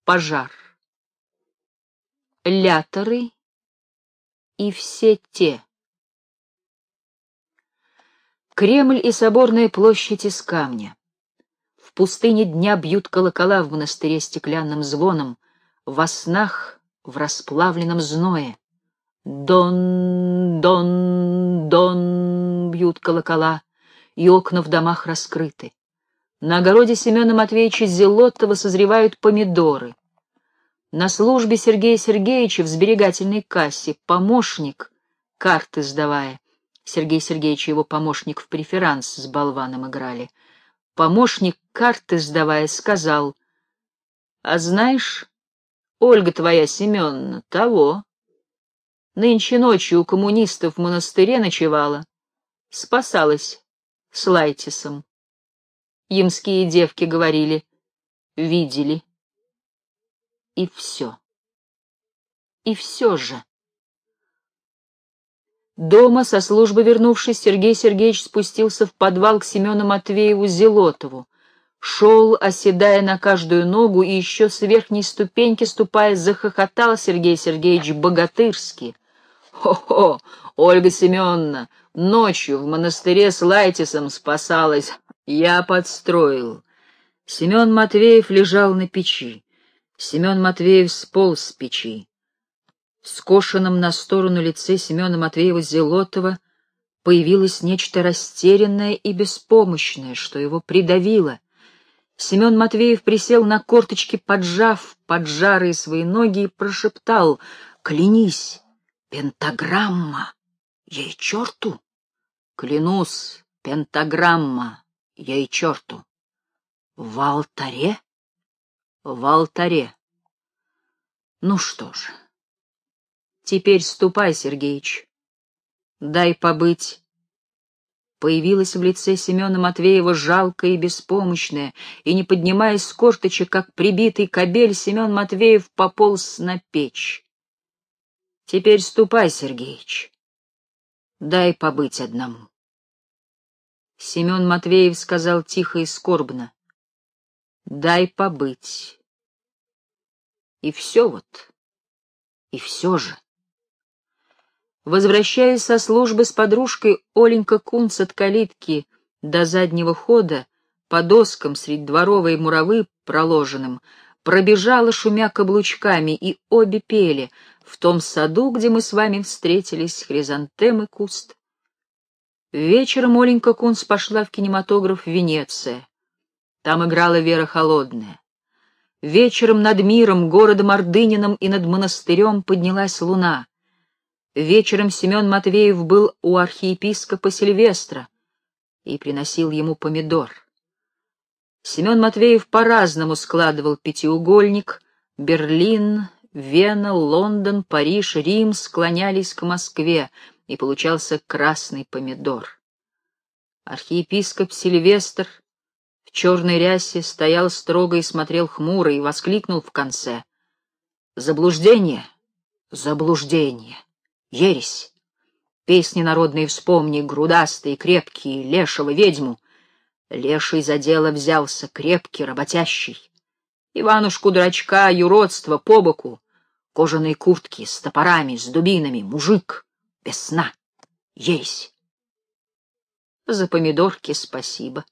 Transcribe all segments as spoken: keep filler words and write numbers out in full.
пожар. Ляторы и все те. Кремль и соборная площадь из камня. В пустыне дня бьют колокола в монастыре стеклянным звоном, во снах в расплавленном зное. Дон, дон, дон бьют колокола, и окна в домах раскрыты. На огороде Семена Матвеевича Зелотова созревают помидоры. На службе Сергея Сергеевича в сберегательной кассе помощник, карты сдавая, Сергей Сергеевич и его помощник в преферанс с болваном играли, помощник, карты сдавая, сказал: «А знаешь, Ольга твоя Семеновна того. Нынче ночью у коммунистов в монастыре ночевала, спасалась с Лайтисом. Ямские девки говорили, видели». И все. И все же. Дома, со службы вернувшись, Сергей Сергеевич спустился в подвал к Семену Матвееву Зелотову. Шел, оседая на каждую ногу, и еще с верхней ступеньки, ступая, захохотал Сергей Сергеевич богатырски. «Хо-хо, Ольга Семеновна, ночью в монастыре с Лайтисом спасалась. Я подстроил». Семен Матвеев лежал на печи. Семен Матвеев сполз с печи. В скошенном на сторону лице Семена Матвеева Зелотова появилось нечто растерянное и беспомощное, что его придавило. Семен Матвеев присел на корточки, поджав поджарые свои ноги, и прошептал: «Клянись, пентаграмма, ей черту! Клянусь, пентаграмма, ей черту! В алтаре? В алтаре. Ну что ж, теперь ступай, Сергеич, дай побыть». Появилась в лице Семена Матвеева жалкая и беспомощная, и, не поднимаясь с корточек, как прибитый кобель, Семен Матвеев пополз на печь. «Теперь ступай, Сергеич, дай побыть одному». Семен Матвеев сказал тихо и скорбно: «Дай побыть». И все вот, и все же. Возвращаясь со службы с подружкой, Оленька Кунц от калитки до заднего хода, по доскам средь дворовой муравы проложенным, пробежала, шумя каблучками, и обе пели: «В том саду, где мы с вами встретились, хризантемы куст». Вечером Оленька Кунц пошла в кинематограф «Венеция». Там играла Вера Холодная. Вечером над миром, городом Ордыниным и над монастырем поднялась луна. Вечером Семен Матвеев был у архиепископа Сильвестра и приносил ему помидор. Семен Матвеев по-разному складывал пятиугольник. Берлин, Вена, Лондон, Париж, Рим склонялись к Москве, и получался красный помидор. Архиепископ Сильвестр в черной рясе стоял строго и смотрел хмуро, и воскликнул в конце: «Заблуждение! Заблуждение! Ересь! Песни народные вспомни, грудастые, крепкие, лешего ведьму. Леший за дело взялся, крепкий, работящий. Иванушку-дурачка, юродство по боку, кожаные куртки с топорами, с дубинами, мужик, без сна. Ересь! За помидорки спасибо».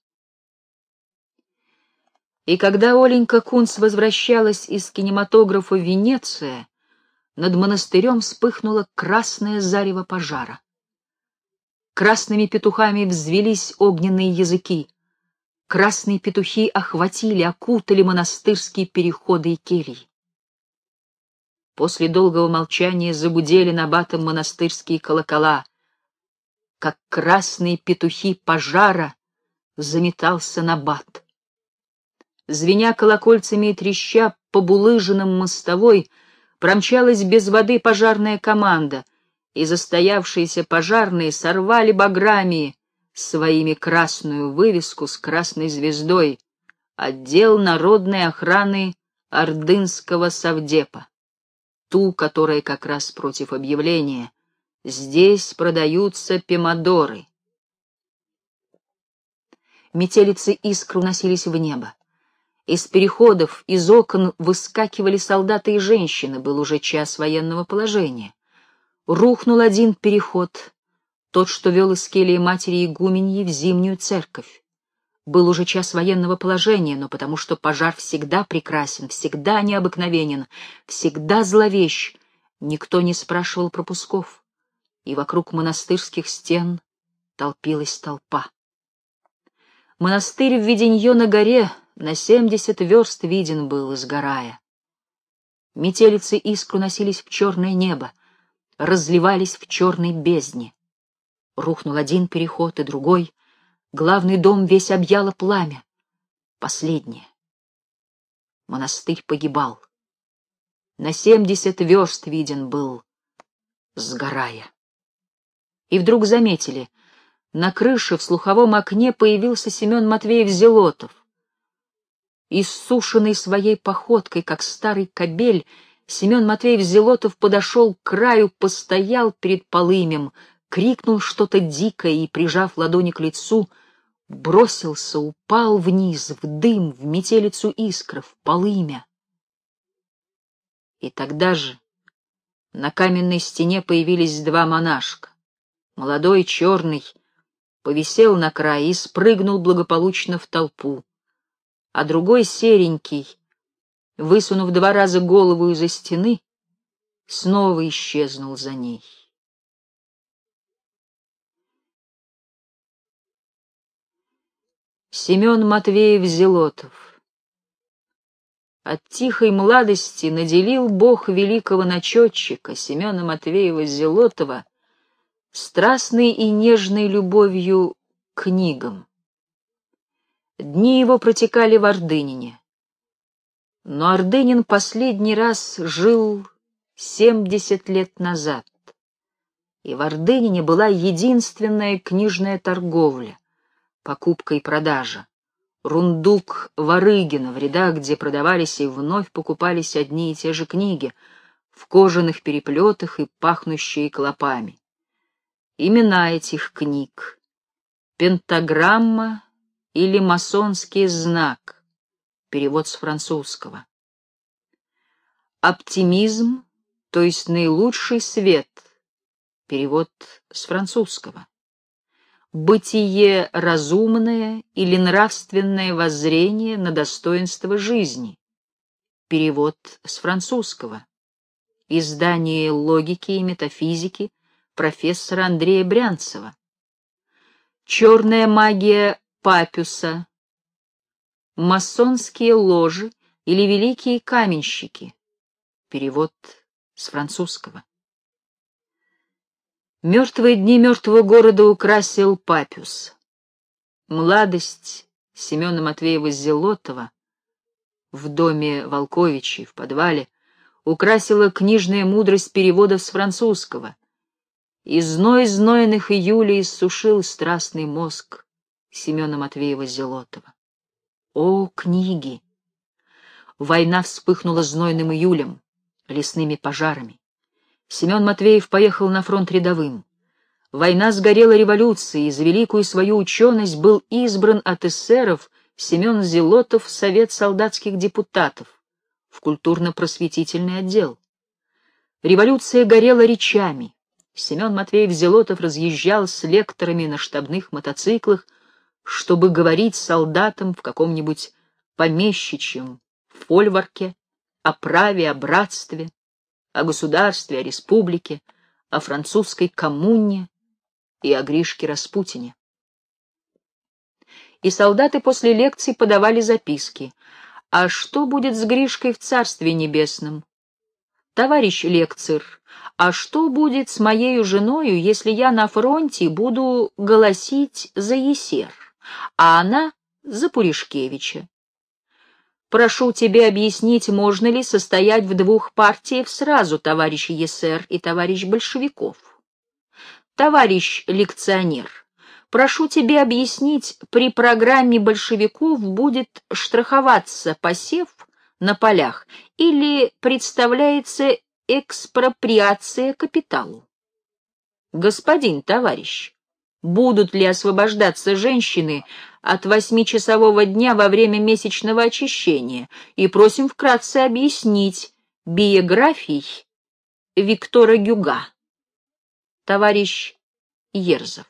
И когда Оленька Кунц возвращалась из кинематографа «Венеция», над монастырем вспыхнуло красное зарево пожара. Красными петухами взвелись огненные языки. Красные петухи охватили, окутали монастырские переходы и кельи. После долгого молчания загудели набатом монастырские колокола. Как красные петухи пожара заметался набат. Звеня колокольцами и треща по булыжинам мостовой, промчалась без воды пожарная команда, и застоявшиеся пожарные сорвали баграми своими красную вывеску с красной звездой: «Отдел народной охраны Ордынского совдепа», ту, которая как раз против объявления: «Здесь продаются помидоры». Метелицы искр уносились в небо. Из переходов, из окон выскакивали солдаты и женщины, был уже час военного положения. Рухнул один переход, тот, что вел из келии матери игуменьи в зимнюю церковь. Был уже час военного положения, но потому что пожар всегда прекрасен, всегда необыкновенен, всегда зловещ, никто не спрашивал пропусков, и вокруг монастырских стен толпилась толпа. Монастырь в Веденье на горе на семьдесят верст виден был, сгорая. Метелицы искру носились в черное небо, разливались в черной бездне. Рухнул один переход и другой, главный дом весь объяло пламя. Последнее. Монастырь погибал. На семьдесят верст виден был, сгорая. И вдруг заметили, на крыше в слуховом окне появился Семен Матвеев-Зелотов. Иссушенный своей походкой, как старый кобель, Семен Матвеев-Зелотов подошел к краю, постоял перед полымем, крикнул что-то дикое и, прижав ладони к лицу, бросился, упал вниз, в дым, в метелицу искр, в полымя. И тогда же на каменной стене появились два монашка. Молодой, черный, повисел на крае и спрыгнул благополучно в толпу, а другой, серенький, высунув два раза голову из-за стены, снова исчезнул за ней. Семен Матвеев-Зелотов. От тихой младости наделил Бог великого начетчика Семена Матвеева-Зелотова страстной и нежной любовью к книгам. Дни его протекали в Ордынине. Но Ордынин последний раз жил семьдесят лет назад, и в Ордынине была единственная книжная торговля, покупка и продажа, рундук Варыгина, в рядах, где продавались и вновь покупались одни и те же книги, в кожаных переплетах и пахнущие клопами. Имена этих книг: «Пентаграмма» или «Масонский знак», перевод с французского. «Оптимизм», то есть «наилучший свет», перевод с французского. «Бытие разумное» или «Нравственное воззрение на достоинство жизни», перевод с французского. Издание «Логики и метафизики» профессора Андрея Брянцева. «Черная магия Папюса», «Масонские ложи» или «Великие каменщики», перевод с французского. Мертвые дни мертвого города украсил Папюс. Младость Семена Матвеева-Зелотова в доме Волковичей в подвале украсила книжная мудрость переводов с французского, и зной знойных июлей иссушил страстный мозг Семена Матвеева-Зелотова. О, книги! Война вспыхнула знойным июлем, лесными пожарами. Семен Матвеев поехал на фронт рядовым. Война сгорела революцией, и за великую свою ученость был избран от эсеров Семен Зелотов в Совет солдатских депутатов, в культурно-просветительный отдел. Революция горела речами. Семен Матвеев-Зелотов разъезжал с лекторами на штабных мотоциклах, чтобы говорить солдатам в каком-нибудь помещичьем фольварке о праве, о братстве, о государстве, о республике, о французской коммуне и о Гришке Распутине. И солдаты после лекций подавали записки. А что будет с Гришкой в Царстве Небесном? Товарищ лекцир, а что будет с моею женою, если я на фронте буду голосить за Есер, а она за Пуришкевича? Прошу тебя объяснить, можно ли состоять в двух партиях сразу, товарищ Есер и товарищ большевиков. Товарищ лекционер, прошу тебя объяснить, при программе большевиков будет штрафоваться посев на полях или представляется экспроприация капиталу? Господин товарищ, будут ли освобождаться женщины от восьмичасового дня во время месячного очищения, и просим вкратце объяснить биографий Виктора Гюга. Товарищ Ерзов.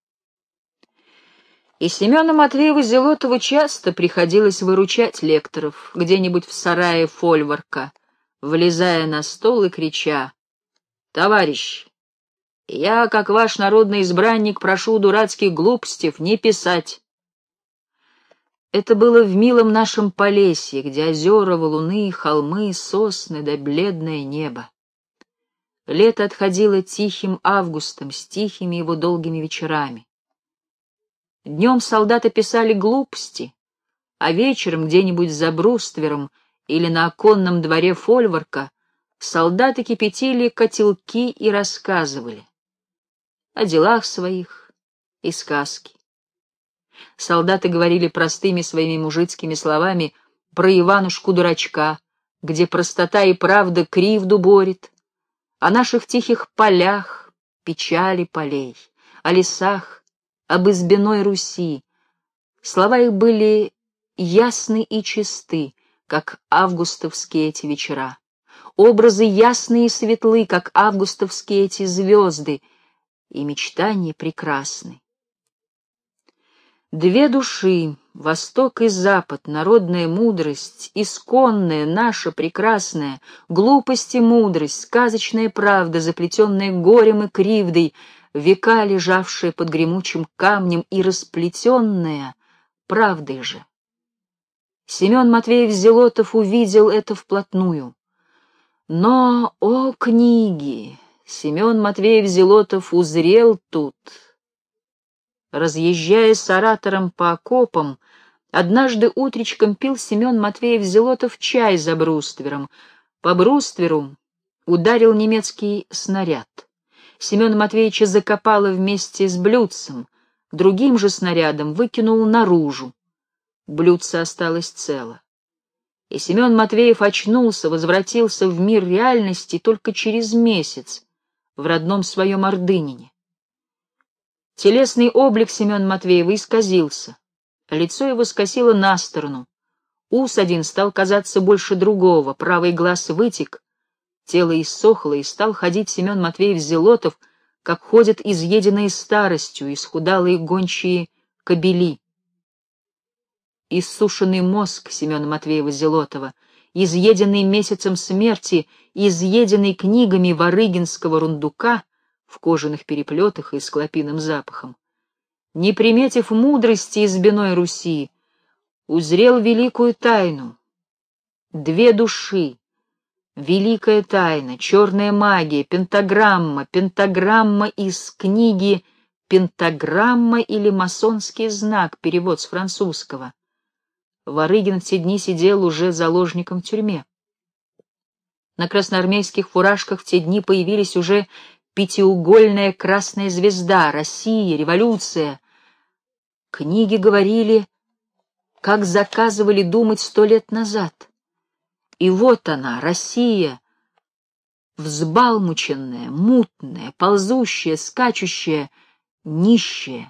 И Семену Матвееву Зелотову часто приходилось выручать лекторов где-нибудь в сарае фольворка, влезая на стол и крича: «Товарищ, я, как ваш народный избранник, прошу дурацких глупостей не писать». Это было в милом нашем Полесье, где озера, валуны, холмы, сосны да бледное небо. Лето отходило тихим августом с тихими его долгими вечерами. Днем солдаты писали глупости, а вечером где-нибудь за бруствером или на оконном дворе фольворка солдаты кипятили котелки и рассказывали о делах своих и сказки. Солдаты говорили простыми своими мужицкими словами про Иванушку-дурачка, где простота и правда кривду борет, о наших тихих полях, печали полей, о лесах, об избиной Руси. Слова их были ясны и чисты, как августовские эти вечера. Образы ясные и светлы, как августовские эти звезды, и мечтания прекрасны. Две души, Восток и Запад, народная мудрость, исконная, наша прекрасная, глупость и мудрость, сказочная правда, заплетенная горем и кривдой, века лежавшая под гремучим камнем и расплетенная правдой же. Семен Матвеев Зелотов увидел это вплотную. Но, о книги, Семен Матвеев Зелотов узрел тут. Разъезжая с оратором по окопам, однажды утречком пил Семен Матвеев Зелотов чай за бруствером. По брустверу ударил немецкий снаряд. Семена Матвеевича закопало вместе с блюдцем, другим же снарядом выкинул наружу. Блюдце осталось цело. И Семен Матвеев очнулся, возвратился в мир реальности только через месяц в родном своем Ордынине. Телесный облик Семена Матвеева исказился, лицо его скосило на сторону, ус один стал казаться больше другого, правый глаз вытек, тело иссохло, и стал ходить Семен Матвеев Зелотов, как ходят изъеденные старостью, исхудалые гончие кобели. Иссушенный мозг Семена Матвеева Зелотова, изъеденный месяцем смерти, изъеденный книгами Варыгинского рундука в кожаных переплетах и с клопиным запахом, не приметив мудрости избиной Руси, узрел великую тайну. Две души, великая тайна, черная магия, пентаграмма, пентаграмма из книги «Пентаграмма» или «Масонский знак», перевод с французского. Варыгин в те дни сидел уже заложником в тюрьме. На красноармейских фуражках в те дни появились уже пятиугольная красная звезда, Россия, революция. Книги говорили, как заказывали думать сто лет назад. И вот она, Россия, взбалмученная, мутная, ползущая, скачущая, нищая.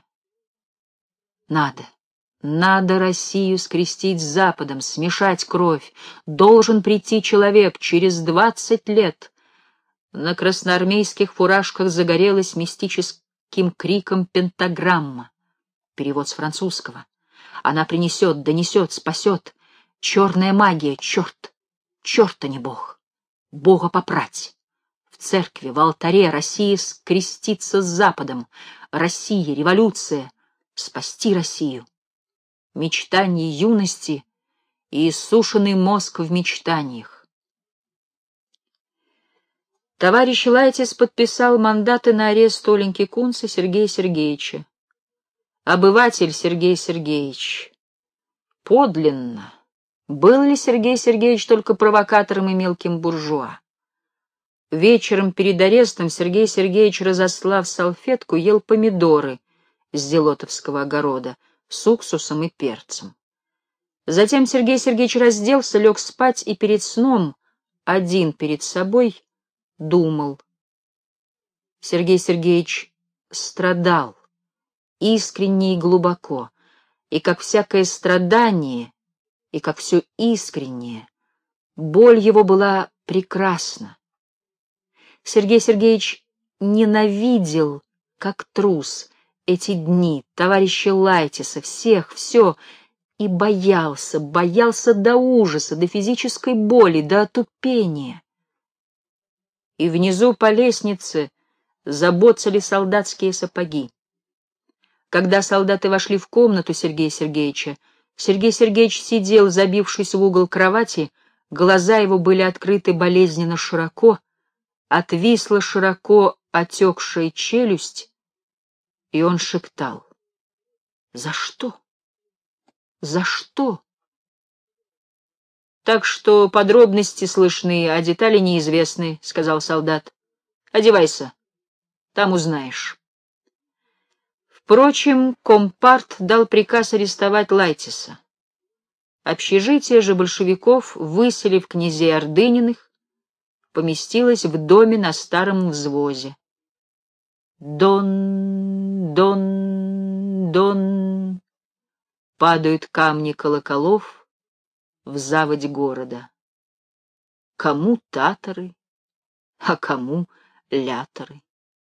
Надо. Надо Россию скрестить с Западом, смешать кровь. Должен прийти человек через двадцать лет. На красноармейских фуражках загорелась мистическим криком пентаграмма. Перевод с французского. Она принесет, донесет, спасет. Черная магия, черт, черт, а не Бог. Бога попрать. В церкви, в алтаре Россия скрестится с Западом. Россия, революция, спасти Россию. Мечтание юности и иссушенный мозг в мечтаниях. Товарищ Лайтис подписал мандаты на арест Оленьки Кунца Сергея Сергеевича. Обыватель Сергей Сергеевич. Подлинно. Был ли Сергей Сергеевич только провокатором и мелким буржуа? Вечером перед арестом Сергей Сергеевич, разослав салфетку, ел помидоры с зелотовского огорода с уксусом и перцем. Затем Сергей Сергеевич разделся, лег спать и перед сном, один перед собой, думал. Сергей Сергеевич страдал, искренне и глубоко, и как всякое страдание, и как все искреннее, боль его была прекрасна. Сергей Сергеевич ненавидел, как трус, эти дни, товарища Лайтиса, всех, все, и боялся, боялся до ужаса, до физической боли, до отупения. И внизу по лестнице забоцали солдатские сапоги. Когда солдаты вошли в комнату Сергея Сергеевича, Сергей Сергеевич сидел, забившись в угол кровати, глаза его были открыты болезненно широко, отвисла широко отекшая челюсть, и он шептал: «За что? За что?» «Так что подробности слышны, а детали неизвестны», — сказал солдат. «Одевайся, там узнаешь». Впрочем, компарт дал приказ арестовать Лайтиса. Общежитие же большевиков, выселив князей Ордыниных, поместилось в доме на старом взвозе. Дон, дон, дон, падают камни колоколов в заводь города. Кому татары, а кому ляторы.